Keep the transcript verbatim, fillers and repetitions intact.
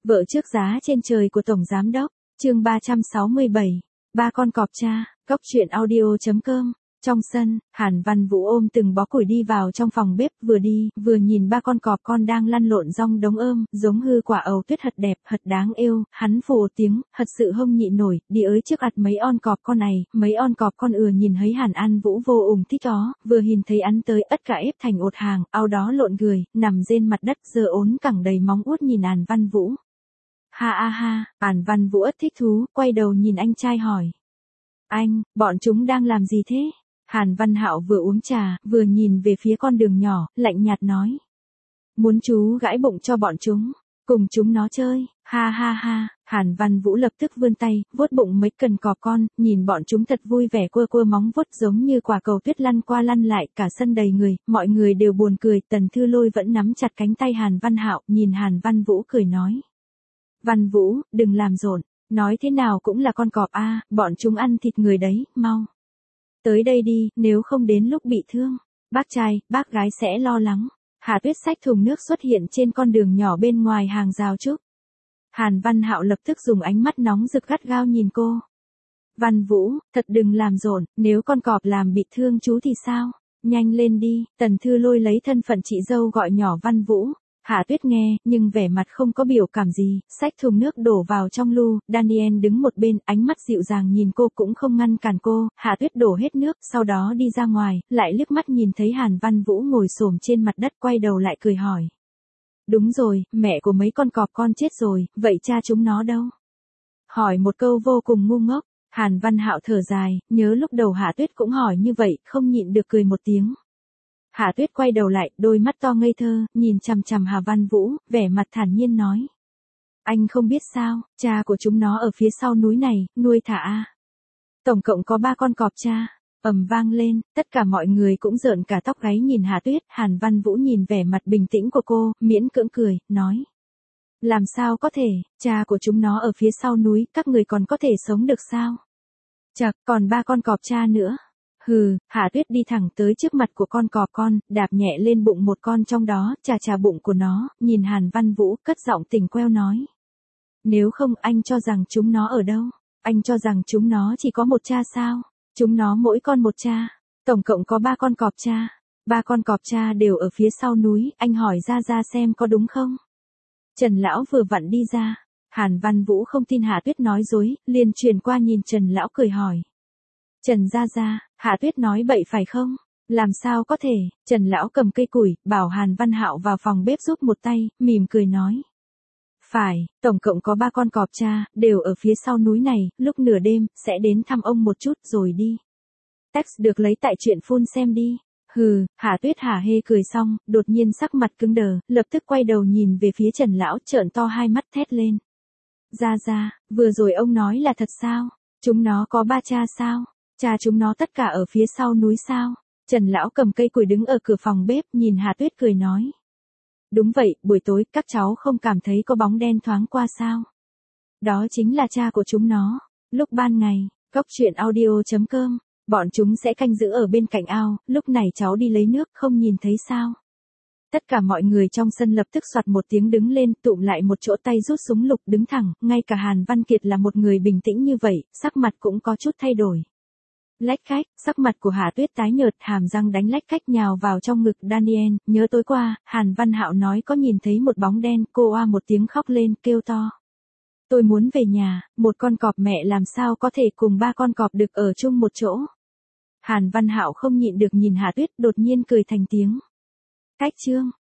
Vợ trước giá trên trời của Tổng Giám Đốc, chương ba trăm sáu mươi bảy, ba con cọp cha, góc truyện audio chấm com. Trong sân, Hàn Văn Vũ ôm từng bó củi đi vào trong phòng bếp, vừa đi, vừa nhìn ba con cọp con đang lăn lộn rong đống ôm, giống hư quả ầu tuyết thật đẹp, thật đáng yêu, hắn phù tiếng, thật sự không nhịn nổi, đi ới trước ặt mấy on cọp con này, mấy on cọp con ừa nhìn thấy Hàn An Vũ vô ủng thích đó, vừa nhìn thấy ăn tới ất cả ép thành ột hàng, ao đó lộn người, nằm trên mặt đất giơ ốn cẳng đầy móng út nhìn Hàn Văn Vũ. Ha ha ha, Hàn Văn Vũ ất thích thú, quay đầu nhìn anh trai hỏi. Anh, bọn chúng đang làm gì thế? Hàn Văn Hạo vừa uống trà, vừa nhìn về phía con đường nhỏ, lạnh nhạt nói. Muốn chú gãi bụng cho bọn chúng, cùng chúng nó chơi, ha ha ha. Hàn Văn Vũ lập tức vươn tay, vuốt bụng mấy cần cọp con, nhìn bọn chúng thật vui vẻ quơ quơ móng vuốt giống như quả cầu tuyết lăn qua lăn lại, cả sân đầy người, mọi người đều buồn cười. Tần Thư Lôi vẫn nắm chặt cánh tay Hàn Văn Hạo, nhìn Hàn Văn Vũ cười nói. Văn Vũ, đừng làm rộn, nói thế nào cũng là con cọp a, bọn chúng ăn thịt người đấy, mau. Tới đây đi, nếu không đến lúc bị thương, bác trai, bác gái sẽ lo lắng. Hạ Tuyết xách thùng nước xuất hiện trên con đường nhỏ bên ngoài hàng rào trúc. Hàn Văn Hạo lập tức dùng ánh mắt nóng rực gắt gao nhìn cô. Văn Vũ, thật đừng làm rộn, nếu con cọp làm bị thương chú thì sao? Nhanh lên đi, Tần Thư Lôi lấy thân phận chị dâu gọi nhỏ Văn Vũ. Hạ Tuyết nghe, nhưng vẻ mặt không có biểu cảm gì, xách thùng nước đổ vào trong lu, Daniel đứng một bên, ánh mắt dịu dàng nhìn cô cũng không ngăn cản cô. Hạ Tuyết đổ hết nước, sau đó đi ra ngoài, lại liếc mắt nhìn thấy Hàn Văn Vũ ngồi xổm trên mặt đất, quay đầu lại cười hỏi. Đúng rồi, mẹ của mấy con cọp con chết rồi, vậy cha chúng nó đâu? Hỏi một câu vô cùng ngu ngốc. Hàn Văn Hạo thở dài, nhớ lúc đầu Hạ Tuyết cũng hỏi như vậy, không nhịn được cười một tiếng. Hạ Tuyết quay đầu lại, đôi mắt to ngây thơ, nhìn chằm chằm Hà Văn Vũ, vẻ mặt thản nhiên nói. Anh không biết sao, cha của chúng nó ở phía sau núi này, nuôi thả a. Tổng cộng có ba con cọp cha. Ầm vang lên, tất cả mọi người cũng rợn cả tóc gáy nhìn Hạ Tuyết. Hàn Văn Vũ nhìn vẻ mặt bình tĩnh của cô, miễn cưỡng cười, nói. Làm sao có thể, cha của chúng nó ở phía sau núi, các người còn có thể sống được sao? Chật, còn ba con cọp cha nữa. Hừ, Hạ Tuyết đi thẳng tới trước mặt của con cọp con, đạp nhẹ lên bụng một con trong đó, chà chà bụng của nó, nhìn Hàn Văn Vũ, cất giọng tình queo nói. Nếu không anh cho rằng chúng nó ở đâu? Anh cho rằng chúng nó chỉ có một cha sao? Chúng nó mỗi con một cha, tổng cộng có ba con cọp cha. Ba con cọp cha đều ở phía sau núi, anh hỏi ra ra xem có đúng không? Trần Lão vừa vặn đi ra, Hàn Văn Vũ không tin Hạ Tuyết nói dối, liền truyền qua nhìn Trần Lão cười hỏi. Trần gia gia, Hạ Tuyết nói bậy phải không? Làm sao có thể? Trần Lão cầm cây củi, bảo Hàn Văn Hạo vào phòng bếp giúp một tay, mỉm cười nói. Phải, tổng cộng có ba con cọp cha, đều ở phía sau núi này, lúc nửa đêm, sẽ đến thăm ông một chút rồi đi. Text được lấy tại truyện phun xem đi. Hừ, Hạ Tuyết hả hê cười xong, đột nhiên sắc mặt cứng đờ, lập tức quay đầu nhìn về phía Trần Lão, trợn to hai mắt thét lên. Gia gia, vừa rồi ông nói là thật sao? Chúng nó có ba cha sao? Cha chúng nó tất cả ở phía sau núi sao? Trần Lão cầm cây củi đứng ở cửa phòng bếp, nhìn Hạ Tuyết cười nói. Đúng vậy, buổi tối, các cháu không cảm thấy có bóng đen thoáng qua sao? Đó chính là cha của chúng nó. Lúc ban ngày, góc truyện audio chấm com, bọn chúng sẽ canh giữ ở bên cạnh ao, lúc này cháu đi lấy nước, không nhìn thấy sao? Tất cả mọi người trong sân lập tức soạt một tiếng đứng lên, tụm lại một chỗ, tay rút súng lục đứng thẳng, ngay cả Hàn Văn Kiệt là một người bình tĩnh như vậy, sắc mặt cũng có chút thay đổi. Lách cách, sắc mặt của Hạ Tuyết tái nhợt, hàm răng đánh lách cách nhào vào trong ngực Daniel, nhớ tối qua, Hàn Văn Hạo nói có nhìn thấy một bóng đen, cô oa một tiếng khóc lên, kêu to. Tôi muốn về nhà, một con cọp mẹ làm sao có thể cùng ba con cọp được ở chung một chỗ. Hàn Văn Hạo không nhịn được nhìn Hạ Tuyết, đột nhiên cười thành tiếng. Cách chương.